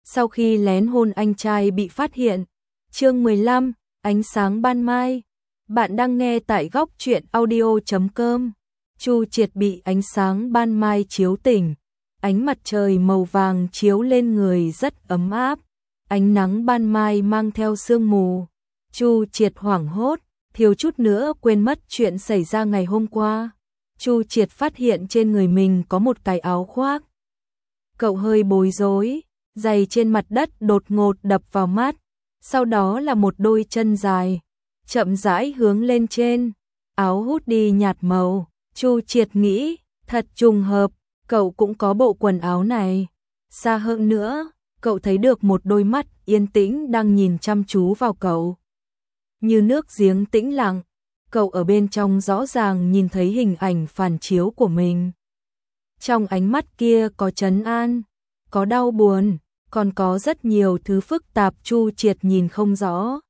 sau khi lén hôn anh trai bị phát hiện. Chương 15, ánh sáng ban mai. Bạn đang nghe tại góc truyện audio.com. Chu Triệt bị ánh sáng ban mai chiếu tỉnh. Ánh mặt trời màu vàng chiếu lên người rất ấm áp. Ánh nắng ban mai mang theo sương mù. Chu Triệt hoảng hốt, thiếu chút nữa quên mất chuyện xảy ra ngày hôm qua. Chu Triệt phát hiện trên người mình có một cái áo khoác. Cậu hơi bối rối, giày trên mặt đất đột ngột đập vào mắt, sau đó là một đôi chân dài, chậm rãi hướng lên trên, áo hút đi nhạt màu. Chu Triệt nghĩ, thật trùng hợp, cậu cũng có bộ quần áo này. Xa hơn nữa, cậu thấy được một đôi mắt yên tĩnh đang nhìn chăm chú vào cậu. Như nước giếng tĩnh lặng, cậu ở bên trong rõ ràng nhìn thấy hình ảnh phản chiếu của mình. Trong ánh mắt kia có trấn an, có đau buồn, còn có rất nhiều thứ phức tạp Chu Triệt nhìn không rõ.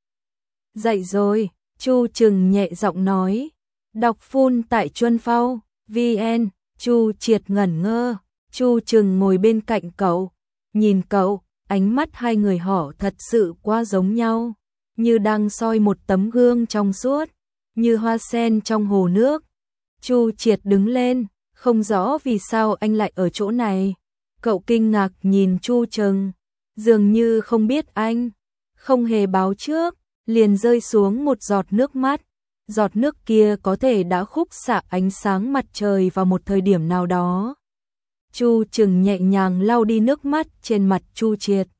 Dậy rồi, Chu Trừng nhẹ giọng nói. Đọc phun tại Chuân Phao, VN. Chu Triệt ngẩn ngơ, Chu Trừng ngồi bên cạnh cậu, nhìn cậu, ánh mắt hai người họ thật sự quá giống nhau, như đang soi một tấm gương trong suốt, như hoa sen trong hồ nước. Chu Triệt đứng lên, không rõ vì sao anh lại ở chỗ này. Cậu kinh ngạc nhìn Chu Trừng, dường như không biết anh, không hề báo trước, liền rơi xuống một giọt nước mắt. Giọt nước kia có thể đã khúc xạ ánh sáng mặt trời vào một thời điểm nào đó. Chu Trừng nhẹ nhàng lau đi nước mắt trên mặt Chu Triệt.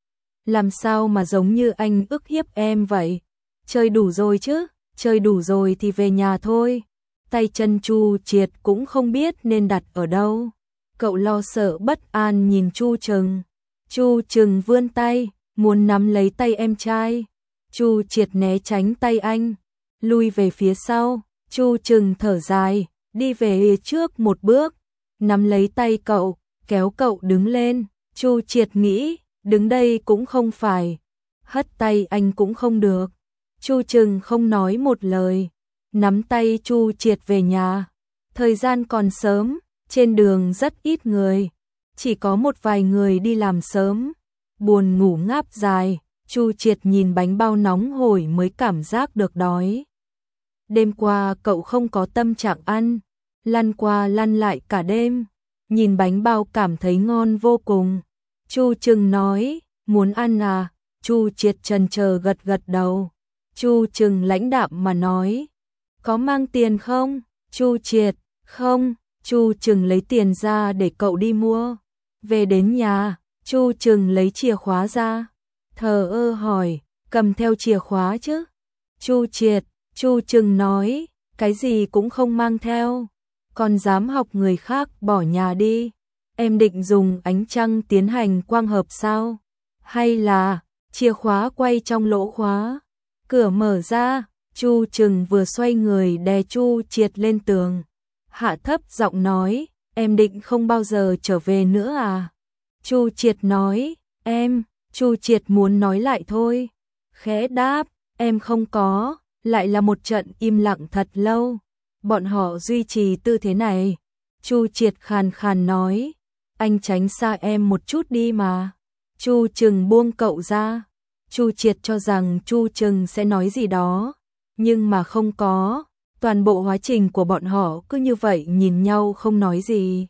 Làm sao mà giống như anh ức hiếp em vậy? Chơi đủ rồi chứ, chơi đủ rồi thì về nhà thôi. Tay chân Chu Triệt cũng không biết nên đặt ở đâu. Cậu lo sợ bất an nhìn Chu Trừng. Chu Trừng vươn tay, muốn nắm lấy tay em trai. Chu Triệt né tránh tay anh, lui về phía sau. Chu Trừng thở dài, đi về trước một bước, nắm lấy tay cậu, kéo cậu đứng lên. Chu Triệt nghĩ, đứng đây cũng không phải, hất tay anh cũng không được. Chu Trừng không nói một lời, nắm tay Chu Triệt về nhà. Thời gian còn sớm, trên đường rất ít người, chỉ có một vài người đi làm sớm. Buồn ngủ ngáp dài, Chu Triệt nhìn bánh bao nóng hổi mới cảm giác được đói. Đêm qua cậu không có tâm trạng ăn, lăn qua lăn lại cả đêm, nhìn bánh bao cảm thấy ngon vô cùng. Chu Trừng nói, muốn ăn à? Chu Triệt chần chờ gật gật đầu. Chu Trừng lãnh đạm mà nói, có mang tiền không? Chu Triệt, không. Chu Trừng lấy tiền ra để cậu đi mua. Về đến nhà, Chu Trừng lấy chìa khóa ra, thờ ơ hỏi, cầm theo chìa khóa chứ? Chu Triệt, Chu Trừng nói, cái gì cũng không mang theo, còn dám học người khác bỏ nhà đi. Em định dùng ánh trăng tiến hành quang hợp sao? Hay là chìa khóa quay trong lỗ khóa? Cửa mở ra, Chu Trừng vừa xoay người đè Chu Triệt lên tường, hạ thấp giọng nói, em định không bao giờ trở về nữa à? Chu Triệt nói, em. Chu Triệt muốn nói lại thôi, khẽ đáp, em không có. Lại là một trận im lặng thật lâu. Bọn họ duy trì tư thế này. Chu Triệt khàn khàn nói, anh tránh xa em một chút đi mà. Chu Trừng buông cậu ra. Chu Triệt cho rằng Chu Trừng sẽ nói gì đó, nhưng mà không có. Toàn bộ quá trình của bọn họ cứ như vậy nhìn nhau không nói gì.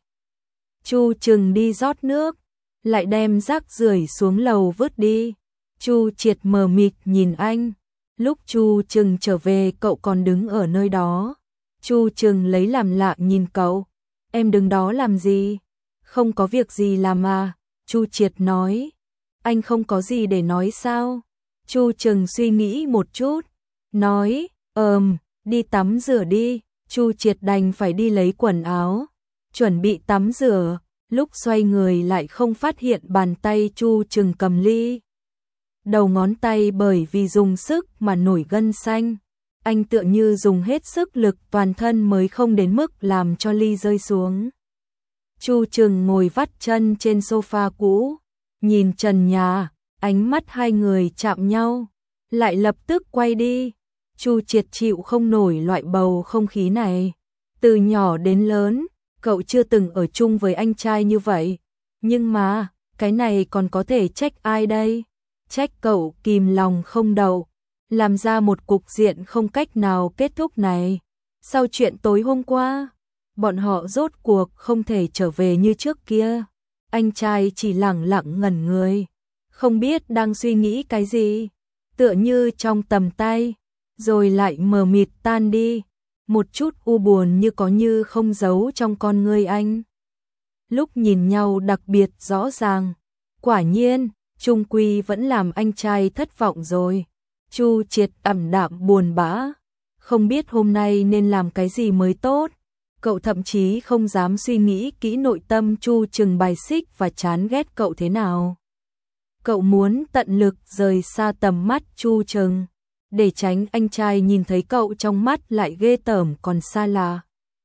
Chu Trừng đi rót nước, lại đem rác rưởi xuống lầu vứt đi. Chu Triệt mờ mịt nhìn anh. Lúc Chu Trừng trở về cậu còn đứng ở nơi đó. Chu Trừng lấy làm lạ nhìn cậu. Em đứng đó làm gì? Không có việc gì làm à? Chu Triệt nói. Anh không có gì để nói sao? Chu Trừng suy nghĩ một chút, nói, đi tắm rửa đi. Chu Triệt đành phải đi lấy quần áo, chuẩn bị tắm rửa. Lúc xoay người lại không phát hiện bàn tay Chu Trừng cầm ly. Đầu ngón tay bởi vì dùng sức mà nổi gân xanh. Anh tựa như dùng hết sức lực toàn thân mới không đến mức làm cho ly rơi xuống. Chu Trừng ngồi vắt chân trên sofa cũ, nhìn trần nhà, ánh mắt hai người chạm nhau, lại lập tức quay đi. Chu Triệt chịu không nổi loại bầu không khí này. Từ nhỏ đến lớn, cậu chưa từng ở chung với anh trai như vậy. Nhưng mà, cái này còn có thể trách ai đây? Trách cậu kìm lòng không đậu, làm ra một cục diện không cách nào kết thúc này. Sau chuyện tối hôm qua, bọn họ rốt cuộc không thể trở về như trước kia. Anh trai chỉ lẳng lặng ngẩn người, không biết đang suy nghĩ cái gì, tựa như trong tầm tay, rồi lại mờ mịt tan đi, một chút u buồn như có như không giấu trong con ngươi anh. Lúc nhìn nhau đặc biệt rõ ràng, quả nhiên, chung quy vẫn làm anh trai thất vọng rồi. Chu Triệt ảm đạm buồn bã, không biết hôm nay nên làm cái gì mới tốt. Cậu thậm chí không dám suy nghĩ kỹ nội tâm Chu Trừng bài xích và chán ghét cậu thế nào. Cậu muốn tận lực rời xa tầm mắt Chu Trừng, để tránh anh trai nhìn thấy cậu trong mắt lại ghê tởm còn xa lạ.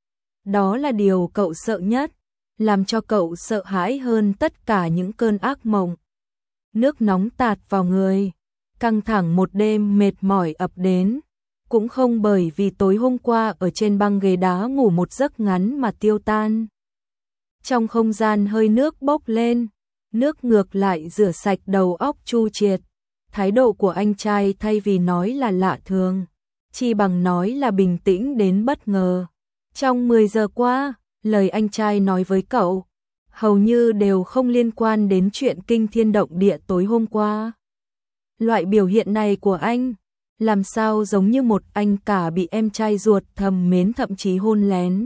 Đó là điều cậu sợ nhất, làm cho cậu sợ hãi hơn tất cả những cơn ác mộng. Nước nóng tạt vào người, căng thẳng một đêm mệt mỏi ập đến, cũng không bởi vì tối hôm qua ở trên băng ghế đá ngủ một giấc ngắn mà tiêu tan. Trong không gian hơi nước bốc lên, nước ngược lại rửa sạch đầu óc Chu Triệt. Thái độ của anh trai thay vì nói là lạ thường, chỉ bằng nói là bình tĩnh đến bất ngờ. Trong 10 giờ qua, lời anh trai nói với cậu hầu như đều không liên quan đến chuyện kinh thiên động địa tối hôm qua. Loại biểu hiện này của anh, làm sao giống như một anh cả bị em trai ruột thầm mến thậm chí hôn lén.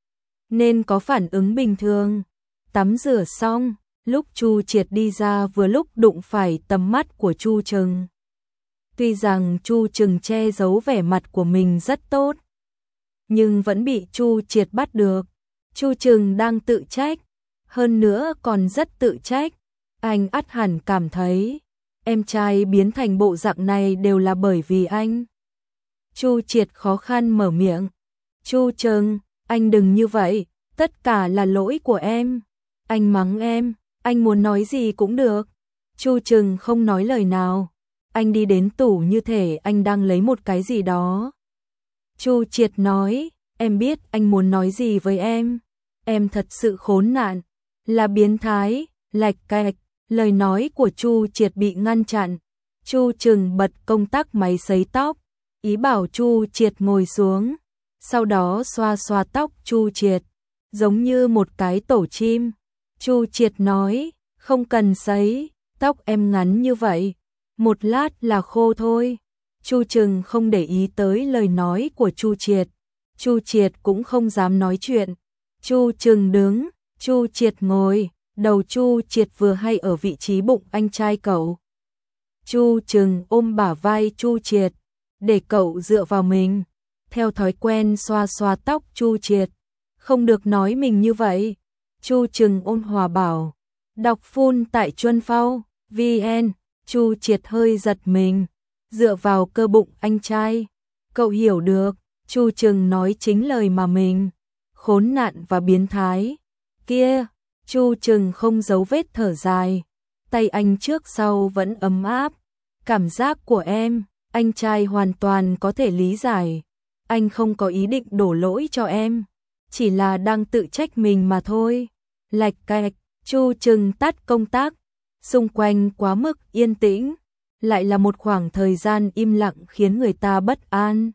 Nên có phản ứng bình thường. Tắm rửa xong, lúc Chu Triệt đi ra vừa lúc đụng phải tầm mắt của Chu Trừng. Tuy rằng Chu Trừng che giấu vẻ mặt của mình rất tốt, nhưng vẫn bị Chu Triệt bắt được. Chu Trừng đang tự trách, hơn nữa còn rất tự trách. Anh ắt hẳn cảm thấy em trai biến thành bộ dạng này đều là bởi vì anh. Chu Triệt khó khăn mở miệng. Chu Trừng, anh đừng như vậy, tất cả là lỗi của em. Anh mắng em, anh muốn nói gì cũng được. Chu Trừng không nói lời nào. Anh đi đến tủ như thể anh đang lấy một cái gì đó. Chu Triệt nói, em biết anh muốn nói gì với em. Em thật sự khốn nạn, là biến thái, lạch cạch. Lời nói của Chu Triệt bị ngăn chặn. Chu Trừng bật công tắc máy sấy tóc, ý bảo Chu Triệt ngồi xuống, sau đó xoa xoa tóc Chu Triệt, giống như một cái tổ chim. Chu Triệt nói, không cần sấy, tóc em ngắn như vậy, một lát là khô thôi. Chu Trừng không để ý tới lời nói của Chu Triệt. Chu Triệt cũng không dám nói chuyện. Chu Trừng đứng, Chu Triệt ngồi. Đầu Chu Triệt vừa hay ở vị trí bụng anh trai cậu. Chu Trừng ôm bả vai Chu Triệt, để cậu dựa vào mình. Theo thói quen xoa xoa tóc Chu Triệt. Không được nói mình như vậy. Chu Trừng ôn hòa bảo. Đọc full tại Chuân Phao, VN. Chu Triệt hơi giật mình, dựa vào cơ bụng anh trai. Cậu hiểu được, Chu Trừng nói chính lời mà mình. Khốn nạn và biến thái. Kia. Chu Trừng không giấu vết thở dài, tay anh trước sau vẫn ấm áp. Cảm giác của em, anh trai hoàn toàn có thể lý giải. Anh không có ý định đổ lỗi cho em, chỉ là đang tự trách mình mà thôi. Lạch cạch, Chu Trừng tắt công tắc, xung quanh quá mức yên tĩnh, lại là một khoảng thời gian im lặng khiến người ta bất an.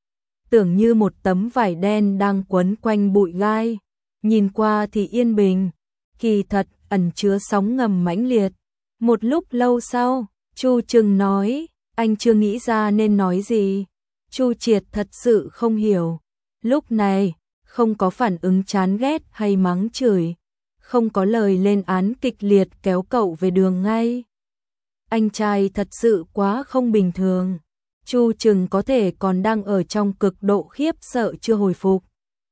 Tưởng như một tấm vải đen đang quấn quanh bụi gai, nhìn qua thì yên bình, kỳ thật ẩn chứa sóng ngầm mãnh liệt. Một lúc lâu sau, Chu Trừng nói, anh chưa nghĩ ra nên nói gì. Chu Triệt thật sự không hiểu. Lúc này, không có phản ứng chán ghét hay mắng chửi, không có lời lên án kịch liệt kéo cậu về đường ngay. Anh trai thật sự quá không bình thường. Chu Trừng có thể còn đang ở trong cực độ khiếp sợ chưa hồi phục.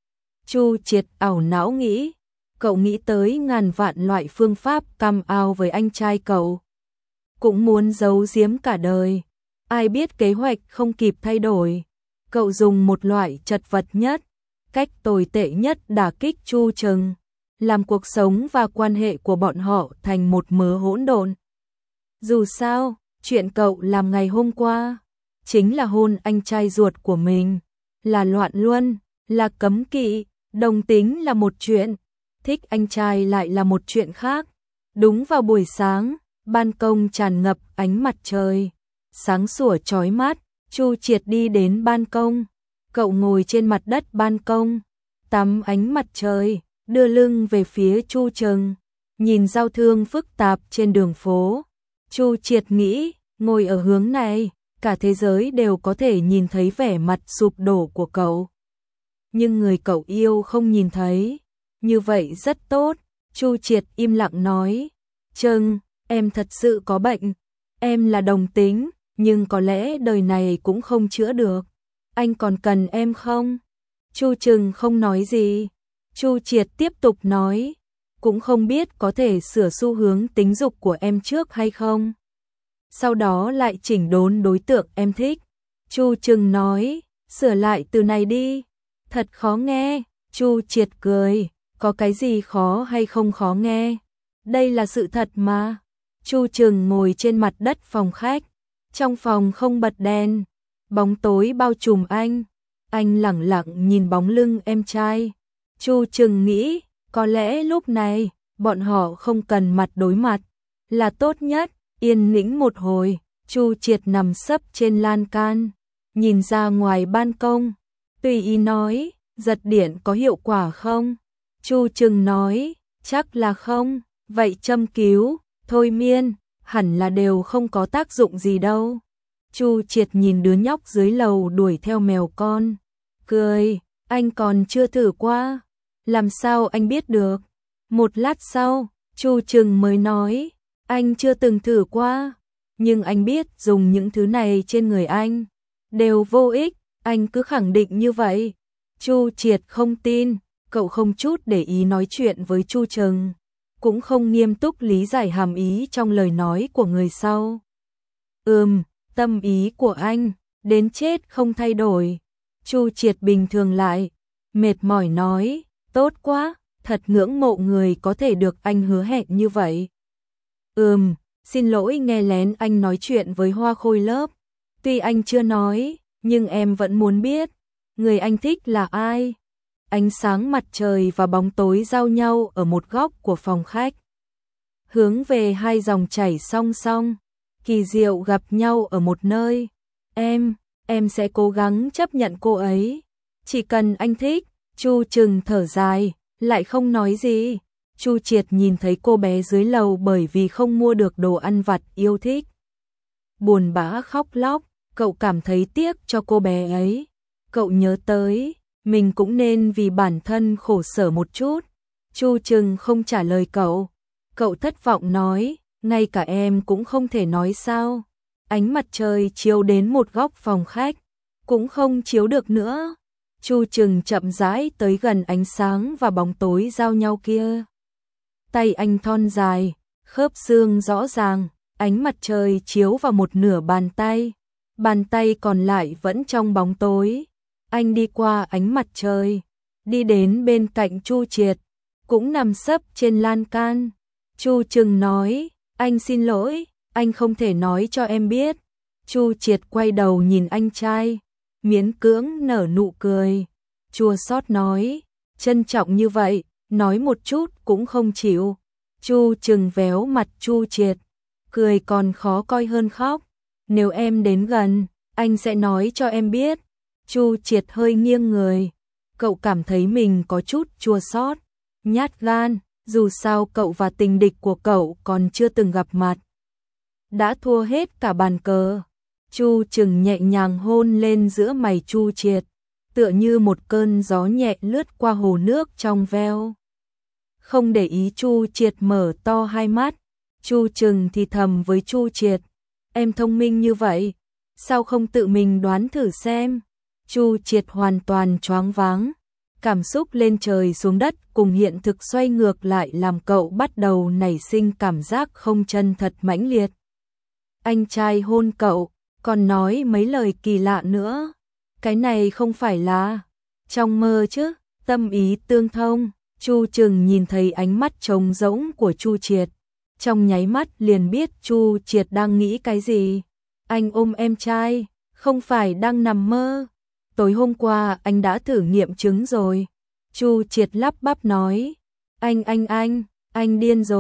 Chu Triệt ảo não nghĩ, cậu nghĩ tới ngàn vạn loại phương pháp cam ao với anh trai cậu. Cũng muốn giấu giếm cả đời. Ai biết kế hoạch không kịp thay đổi. Cậu dùng một loại chật vật nhất, cách tồi tệ nhất đả kích Chu Trừng, làm cuộc sống và quan hệ của bọn họ thành một mớ hỗn độn. Dù sao, chuyện cậu làm ngày hôm qua chính là hôn anh trai ruột của mình, là loạn luân, là cấm kỵ. Đồng tính là một chuyện, thích anh trai lại là một chuyện khác. Đúng vào buổi sáng, ban công tràn ngập ánh mặt trời, sáng sủa chói mắt. Chu Triệt đi đến ban công, cậu ngồi trên mặt đất ban công, tắm ánh mặt trời, đưa lưng về phía Chu Trừng, nhìn giao thương phức tạp trên đường phố. Chu Triệt nghĩ, ngồi ở hướng này, cả thế giới đều có thể nhìn thấy vẻ mặt sụp đổ của cậu. Nhưng người cậu yêu không nhìn thấy, như vậy rất tốt. Chu Triệt im lặng nói, Trừng, em thật sự có bệnh, em là đồng tính, nhưng có lẽ đời này cũng không chữa được. Anh còn cần em không? Chu Trừng không nói gì. Chu Triệt tiếp tục nói, cũng không biết có thể sửa xu hướng tính dục của em trước hay không. Sau đó lại chỉnh đốn đối tượng em thích. Chu Trừng nói, sửa lại từ này đi. Thật khó nghe. Chu Triệt cười, có cái gì khó hay không khó nghe? Đây là sự thật mà. Chu Trừng ngồi trên mặt đất phòng khách. Trong phòng không bật đèn, bóng tối bao trùm anh. Anh lẳng lặng nhìn bóng lưng em trai. Chu Trừng nghĩ, có lẽ lúc này, bọn họ không cần mặt đối mặt, là tốt nhất. Yên tĩnh một hồi, Chu Triệt nằm sấp trên lan can, nhìn ra ngoài ban công. Tùy ý nói, giật điện có hiệu quả không? Chu Trừng nói, chắc là không. Vậy châm cứu, thôi miên, hẳn là đều không có tác dụng gì đâu. Chu Triệt nhìn đứa nhóc dưới lầu đuổi theo mèo con, cười, anh còn chưa thử qua. Làm sao anh biết được? Một lát sau, Chu Trừng mới nói, anh chưa từng thử qua, nhưng anh biết dùng những thứ này trên người anh đều vô ích, anh cứ khẳng định như vậy. Chu Triệt không tin, cậu không chút để ý nói chuyện với Chu Trừng, cũng không nghiêm túc lý giải hàm ý trong lời nói của người sau. Tâm ý của anh, đến chết không thay đổi. Chu Triệt bình thường lại, mệt mỏi nói, tốt quá, thật ngưỡng mộ người có thể được anh hứa hẹn như vậy. Xin lỗi nghe lén anh nói chuyện với Hoa Khôi lớp. Tuy anh chưa nói, nhưng em vẫn muốn biết, người anh thích là ai. Ánh sáng mặt trời và bóng tối giao nhau ở một góc của phòng khách. Hướng về hai dòng chảy song song, kỳ diệu gặp nhau ở một nơi. Em sẽ cố gắng chấp nhận cô ấy. Chỉ cần anh thích. Chu Trừng thở dài, lại không nói gì. Chu Triệt nhìn thấy cô bé dưới lầu bởi vì không mua được đồ ăn vặt yêu thích, buồn bã khóc lóc, cậu cảm thấy tiếc cho cô bé ấy. Cậu nhớ tới, mình cũng nên vì bản thân khổ sở một chút. Chu Trừng không trả lời cậu. Cậu thất vọng nói, ngay cả em cũng không thể nói sao? Ánh mặt trời chiếu đến một góc phòng khách, cũng không chiếu được nữa. Chu Trừng chậm rãi tới gần ánh sáng và bóng tối giao nhau kia. Tay anh thon dài, khớp xương rõ ràng, ánh mặt trời chiếu vào một nửa bàn tay còn lại vẫn trong bóng tối. Anh đi qua ánh mặt trời, đi đến bên cạnh Chu Triệt, cũng nằm sấp trên lan can. Chu Trừng nói, anh xin lỗi, anh không thể nói cho em biết. Chu Triệt quay đầu nhìn anh trai, miễn cưỡng nở nụ cười, chua xót nói, trân trọng như vậy, nói một chút cũng không chịu. Chu Trừng véo mặt Chu Triệt, cười còn khó coi hơn khóc. Nếu em đến gần, anh sẽ nói cho em biết. Chu Triệt hơi nghiêng người, cậu cảm thấy mình có chút chua xót, nhát gan, dù sao cậu và tình địch của cậu còn chưa từng gặp mặt, đã thua hết cả bàn cờ. Chu Trừng nhẹ nhàng hôn lên giữa mày Chu Triệt, tựa như một cơn gió nhẹ lướt qua hồ nước trong veo. Không để ý Chu Triệt mở to hai mắt, Chu Trừng thì thầm với Chu Triệt, em thông minh như vậy, sao không tự mình đoán thử xem? Chu Triệt hoàn toàn choáng váng, cảm xúc lên trời xuống đất cùng hiện thực xoay ngược lại làm cậu bắt đầu nảy sinh cảm giác không chân thật mãnh liệt. Anh trai hôn cậu, còn nói mấy lời kỳ lạ nữa. Cái này không phải là trong mơ chứ? Tâm ý tương thông. Chu Trừng nhìn thấy ánh mắt trống rỗng của Chu Triệt, trong nháy mắt liền biết Chu Triệt đang nghĩ cái gì. Anh ôm em trai, không phải đang nằm mơ. Tối hôm qua anh đã thử nghiệm chứng rồi. Chu Triệt lắp bắp nói, anh điên rồi,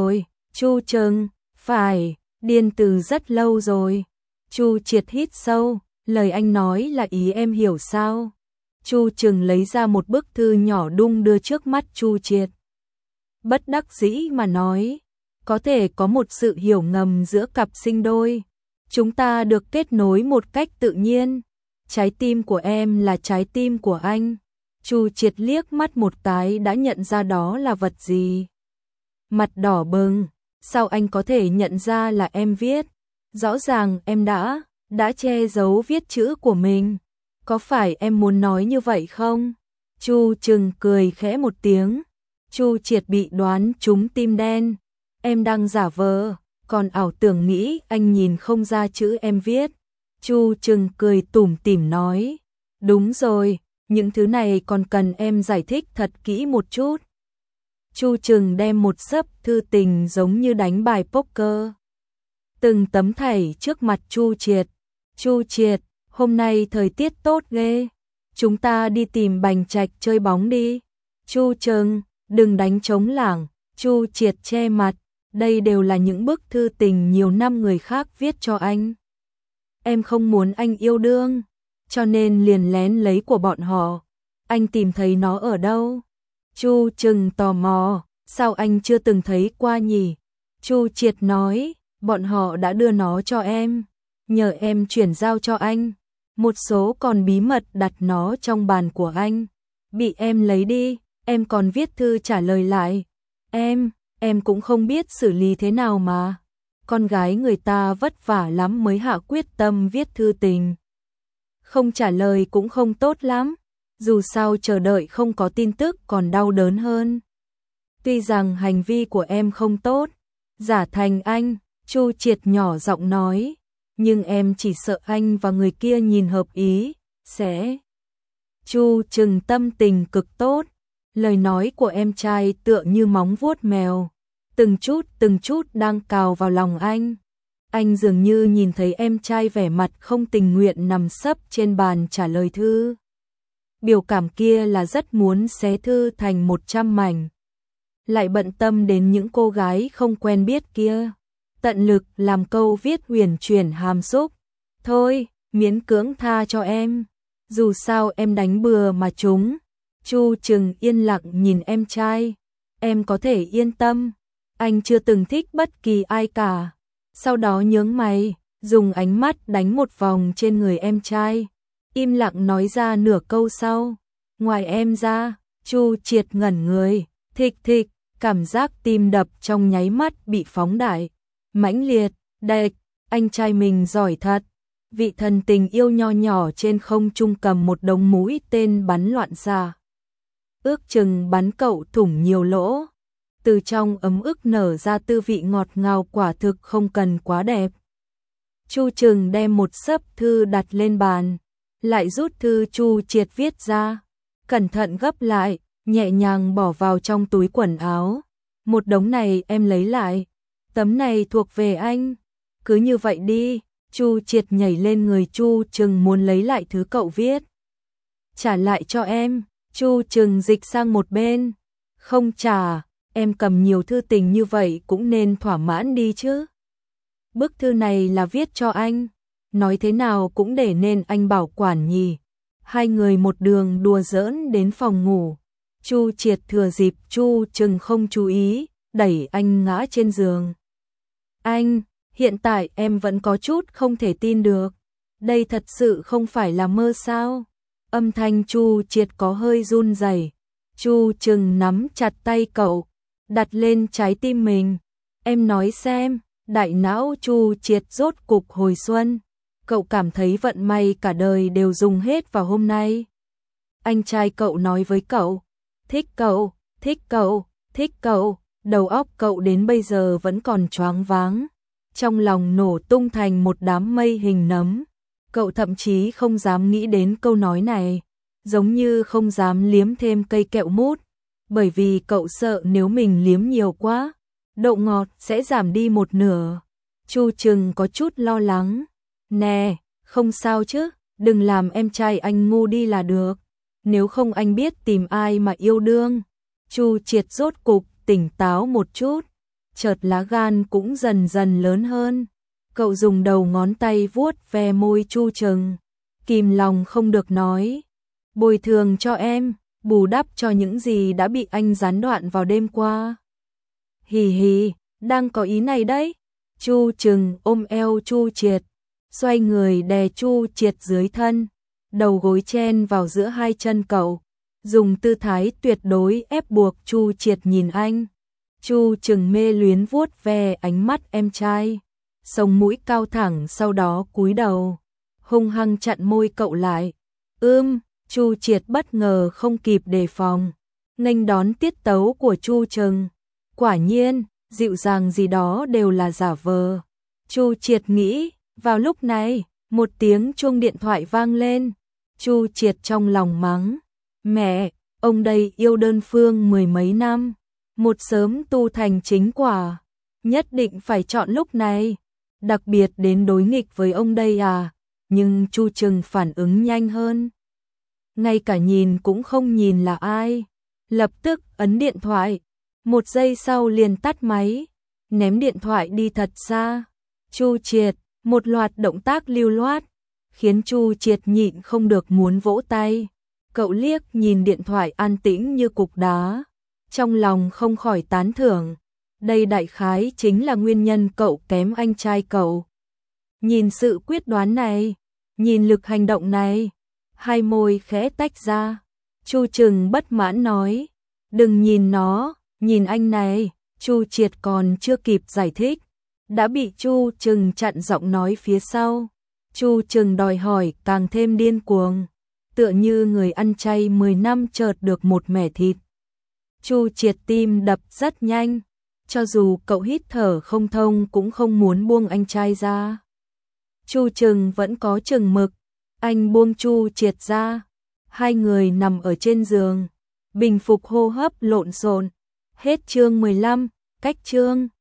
Chu Trừng, phải, điên từ rất lâu rồi. Chu Triệt hít sâu, lời anh nói là ý em hiểu sao? Chu Trừng lấy ra một bức thư nhỏ đung đưa trước mắt Chu Triệt. Bất đắc dĩ mà nói, có thể có một sự hiểu ngầm giữa cặp sinh đôi. Chúng ta được kết nối một cách tự nhiên. Trái tim của em là trái tim của anh. Chu Triệt liếc mắt một cái đã nhận ra đó là vật gì. Mặt đỏ bừng, sao anh có thể nhận ra là em viết? Rõ ràng em đã che giấu viết chữ của mình. Có phải em muốn nói như vậy không? Chu Trừng cười khẽ một tiếng. Chu Triệt bị đoán trúng tim đen. Em đang giả vờ, còn ảo tưởng nghĩ anh nhìn không ra chữ em viết. Chu Trừng cười tủm tỉm nói. Đúng rồi, những thứ này còn cần em giải thích thật kỹ một chút. Chu Trừng đem một xấp thư tình giống như đánh bài poker. Từng tấm thảy trước mặt Chu Triệt. Chu Triệt, hôm nay thời tiết tốt ghê. Chúng ta đi tìm Bành Trạch chơi bóng đi. Chu Trừng, đừng đánh trống lảng. Chu Triệt che mặt. Đây đều là những bức thư tình nhiều năm người khác viết cho anh. Em không muốn anh yêu đương, cho nên liền lén lấy của bọn họ. Anh tìm thấy nó ở đâu? Chu Trừng tò mò, sao anh chưa từng thấy qua nhỉ? Chu Triệt nói, bọn họ đã đưa nó cho em, nhờ em chuyển giao cho anh. Một số còn bí mật đặt nó trong bàn của anh. Bị em lấy đi, em còn viết thư trả lời lại. Em cũng không biết xử lý thế nào mà. Con gái người ta vất vả lắm mới hạ quyết tâm viết thư tình. Không trả lời cũng không tốt lắm. Dù sao chờ đợi không có tin tức còn đau đớn hơn. Tuy rằng hành vi của em không tốt, giả thành anh, Chu Triệt nhỏ giọng nói, nhưng em chỉ sợ anh và người kia nhìn hợp ý, sẽ. Chu Trừng tâm tình cực tốt, lời nói của em trai tựa như móng vuốt mèo, từng chút đang cào vào lòng anh. Anh dường như nhìn thấy em trai vẻ mặt không tình nguyện nằm sấp trên bàn trả lời thư. Biểu cảm kia là rất muốn xé thư thành 100 mảnh. Lại bận tâm đến những cô gái không quen biết kia. Tận lực làm câu viết huyền chuyển hàm xúc. Thôi, miễn cưỡng tha cho em. Dù sao em đánh bừa mà trúng. Chu Trừng yên lặng nhìn em trai. Em có thể yên tâm. Anh chưa từng thích bất kỳ ai cả. Sau đó nhướng mày, dùng ánh mắt đánh một vòng trên người em trai. Im lặng nói ra nửa câu sau. Ngoài em ra, Chu Triệt ngẩn người. Thịch thịch, cảm giác tim đập trong nháy mắt bị phóng đại. Mãnh liệt, đệt, anh trai mình giỏi thật. Vị thần tình yêu nho nhỏ trên không trung cầm một đống mũi tên bắn loạn xạ. Ước chừng bắn cậu thủng nhiều lỗ. Từ trong ấm ức nở ra tư vị ngọt ngào quả thực không cần quá đẹp. Chu Trừng đem một xấp thư đặt lên bàn, lại rút thư Chu Triệt viết ra, cẩn thận gấp lại, nhẹ nhàng bỏ vào trong túi quần áo. Một đống này em lấy lại, tấm này thuộc về anh. Cứ như vậy đi. Chu Triệt nhảy lên người Chu Trừng muốn lấy lại thứ cậu viết. Trả lại cho em. Chu Trừng dịch sang một bên. Không trả, em cầm nhiều thư tình như vậy cũng nên thỏa mãn đi chứ. Bức thư này là viết cho anh, nói thế nào cũng để nên anh bảo quản nhỉ. Hai người một đường đùa giỡn đến phòng ngủ. Chu Triệt thừa dịp Chu Trừng không chú ý, đẩy anh ngã trên giường. Anh, hiện tại em vẫn có chút không thể tin được. Đây thật sự không phải là mơ sao? Âm thanh Chu Triệt có hơi run rẩy. Chu Trừng nắm chặt tay cậu, đặt lên trái tim mình. Em nói xem. Đại não Chu Triệt rốt cục hồi xuân. Cậu cảm thấy vận may cả đời đều dùng hết vào hôm nay. Anh trai cậu nói với cậu, thích cậu, thích cậu, thích cậu. Đầu óc cậu đến bây giờ vẫn còn choáng váng. Trong lòng nổ tung thành một đám mây hình nấm. Cậu thậm chí không dám nghĩ đến câu nói này, giống như không dám liếm thêm cây kẹo mút, bởi vì cậu sợ nếu mình liếm nhiều quá, độ ngọt sẽ giảm đi một nửa. Chu Trừng có chút lo lắng. Nè, không sao chứ, đừng làm em trai anh ngu đi là được. Nếu không anh biết tìm ai mà yêu đương. Chu Triệt rốt cục tỉnh táo một chút. chợt lá gan cũng dần dần lớn hơn. Cậu dùng đầu ngón tay vuốt ve môi Chu Trừng, kìm lòng không được nói, bồi thường cho em, bù đắp cho những gì đã bị anh gián đoạn vào đêm qua. Hì hì, đang có ý này đấy. Chu Trừng ôm eo Chu Triệt, xoay người đè Chu Triệt dưới thân, đầu gối chen vào giữa hai chân cậu, dùng tư thái tuyệt đối ép buộc Chu Triệt nhìn anh. Chu Trừng mê luyến vuốt ve ánh mắt em trai, sống mũi cao thẳng, sau đó cúi đầu, hung hăng chặn môi cậu lại. Chu Triệt bất ngờ không kịp đề phòng, nghênh đón tiết tấu của Chu Trừng. Quả nhiên, dịu dàng gì đó đều là giả vờ. Chu Triệt nghĩ. Vào lúc này, một tiếng chuông điện thoại vang lên. Chu Triệt trong lòng mắng, mẹ, ông đây yêu đơn phương mười mấy năm, một sớm tu thành chính quả, nhất định phải chọn lúc này, đặc biệt đến đối nghịch với ông đây à. Nhưng Chu Trừng phản ứng nhanh hơn, ngay cả nhìn cũng không nhìn là ai, lập tức ấn điện thoại, một giây sau liền tắt máy, ném điện thoại đi thật xa. Chu Triệt, một loạt động tác lưu loát, khiến Chu Triệt nhịn không được muốn vỗ tay. Cậu liếc nhìn điện thoại an tĩnh như cục đá, trong lòng không khỏi tán thưởng. Đây đại khái chính là nguyên nhân cậu kém anh trai cậu. Nhìn sự quyết đoán này, nhìn lực hành động này, hai môi khẽ tách ra. Chu Trừng bất mãn nói, đừng nhìn nó, nhìn anh này. Chu Triệt còn chưa kịp giải thích, đã bị Chu Trừng chặn giọng nói phía sau. Chu Trừng đòi hỏi càng thêm điên cuồng, tựa như người ăn chay 10 năm chợt được một mẻ thịt. Chu Triệt tim đập rất nhanh, cho dù cậu hít thở không thông cũng không muốn buông anh trai ra. Chu Trừng vẫn có chừng mực, anh buông Chu Triệt ra, hai người nằm ở trên giường, bình phục hô hấp lộn xộn. Hết chương 15, cách chương